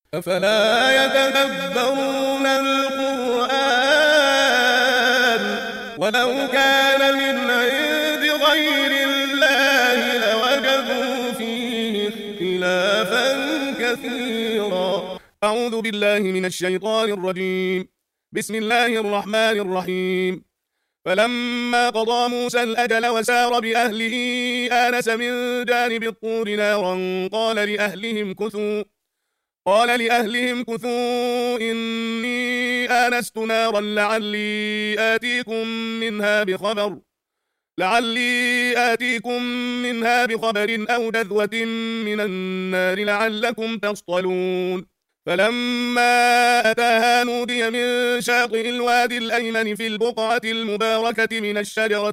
أفلا يتدبرون القرآن ولو كان من عند غير الله لوجدوا فيه اختلافا كثيرا. أعوذ بالله من الشيطان الرجيم. بسم الله الرحمن الرحيم. فلما قضى موسى الأجل وسار بأهله آنس من جانب الطور نارا قال لأهلهم كثوا إني آنست نارا لعلي آتيكم منها بخبر أو جذوة من النار لعلكم تصطلون. فلما أتاها نودي من شاطئ الوادي الأيمن في البقعة المباركة من الشجرة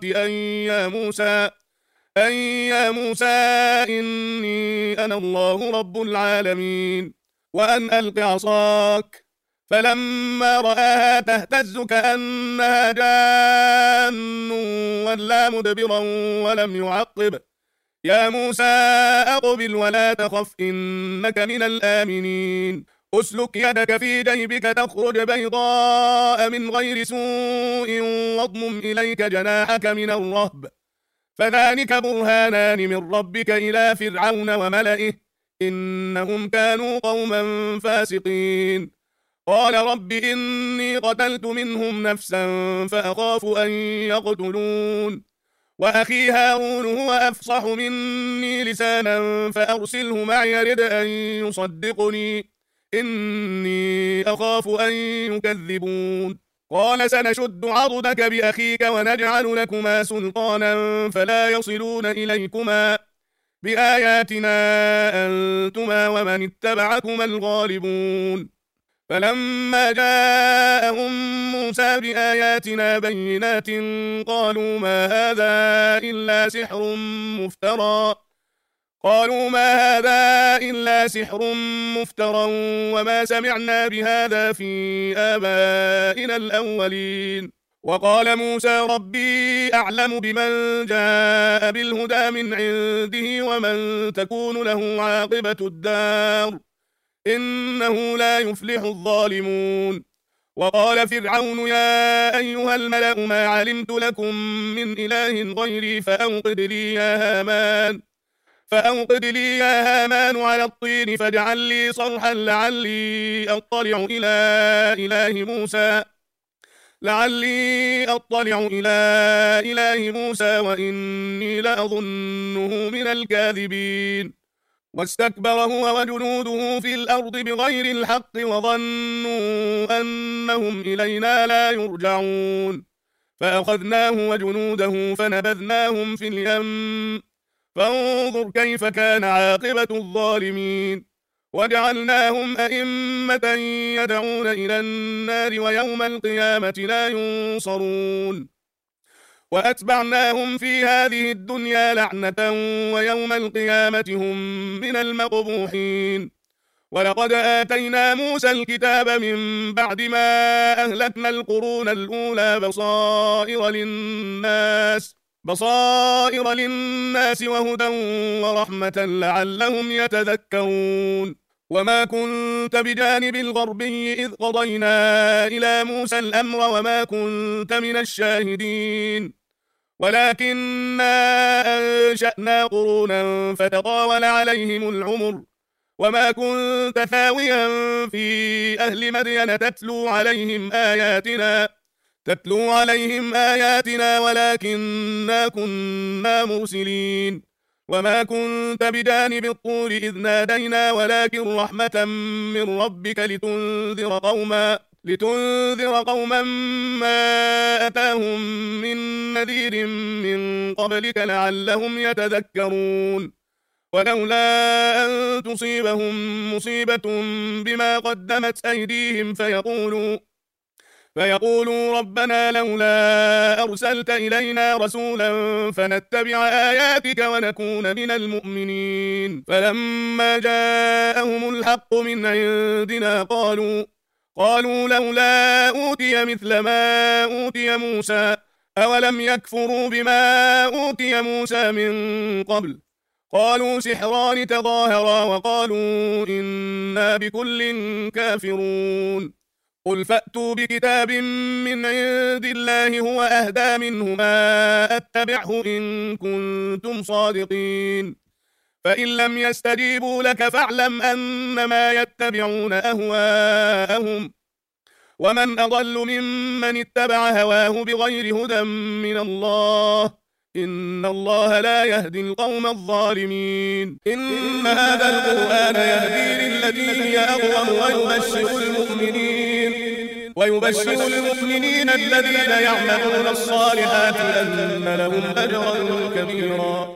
أن يا موسى إني أنا الله رب العالمين وأن ألق عصاك. فلما رآها تهتز كأنها جان ولا مدبرا ولم يعقب. يا موسى أقبل ولا تخف إنك من الآمنين. أسلك يدك في جيبك تخرج بيضاء من غير سوء واضمم إليك جناحك من الرهب فذلك برهانان من ربك إلى فرعون وملئه إنهم كانوا قوما فاسقين. قال رب إني قتلت منهم نفسا فأخاف أن يقتلون وأخي هارون هو أفصح مني لسانا فأرسله معي يرد أن يصدقني إني أخاف أن يكذبون. قال سنشد عضدك بأخيك ونجعل لكما سلطانا فلا يصلون إليكما بآياتنا أنتما ومن اتبعكما الغالبون. فلما جاءهم موسى بآياتنا بينات قالوا ما هذا إلا سحر مفترى وما سمعنا بهذا في آبائنا الأولين. وقال موسى ربي أعلم بمن جاء بالهدى من عنده ومن تكون له عاقبة الدار إنه لا يفلح الظالمون. وقال فرعون يا أيها الملأ ما علمت لكم من إله غيري فأوقد لي يا هامان على الطين فاجعل لي صرحا لعلي أطلع إلى إله موسى وإني لأظنه من الكاذبين. واستكبر هو وجنوده في الأرض بغير الحق وظنوا أنهم إلينا لا يرجعون. فأخذناه وجنوده فنبذناهم في اليم فانظر كيف كان عاقبة الظالمين. وجعلناهم أئمة يدعون إلى النار ويوم القيامة لا ينصرون. وأتبعناهم في هذه الدنيا لعنة ويوم القيامة هم من المقبوحين. ولقد آتينا موسى الكتاب من بعد ما أهلكنا القرون الأولى بصائر للناس وهدى ورحمة لعلهم يتذكرون. وما كنت بجانب الغربي إذ قضينا إلى موسى الأمر وما كنت من الشاهدين ولكننا أنشأنا قرونا فتطاول عليهم العمر وما كنت ثاويا في أهل مدين تتلو عليهم آياتنا ولكننا كنا مرسلين. وما كنت بجانب الطور إذ نادينا ولكن رحمة من ربك لتنذر قوما ما أتاهم من نذير من قبلك لعلهم يتذكرون. ولولا أن تصيبهم مصيبة بما قدمت أيديهم فيقولوا ربنا لولا أرسلت إلينا رسولا فنتبع آياتك ونكون من المؤمنين. فلما جاءهم الحق من عندنا قالوا لولا أوتي مثل ما أوتي موسى أولم يكفروا بما أوتي موسى من قبل قالوا سحران تظاهرا وقالوا إنا بكل كافرون قل فأتوا بكتاب من عند الله هو أهدى منهما أتبعه إن كنتم صادقين فإن لم يستجيبوا لك فاعلم أنما يتبعون أهواءهم ومن أضل ممن اتبع هواه بغير هدى من الله إن الله لا يهدي القوم الظالمين إن هذا القرآن يهدي للتي هي أقوم ويبشر المؤمنين الذين يعملون الصالحات أن لهم أجرا كبيرا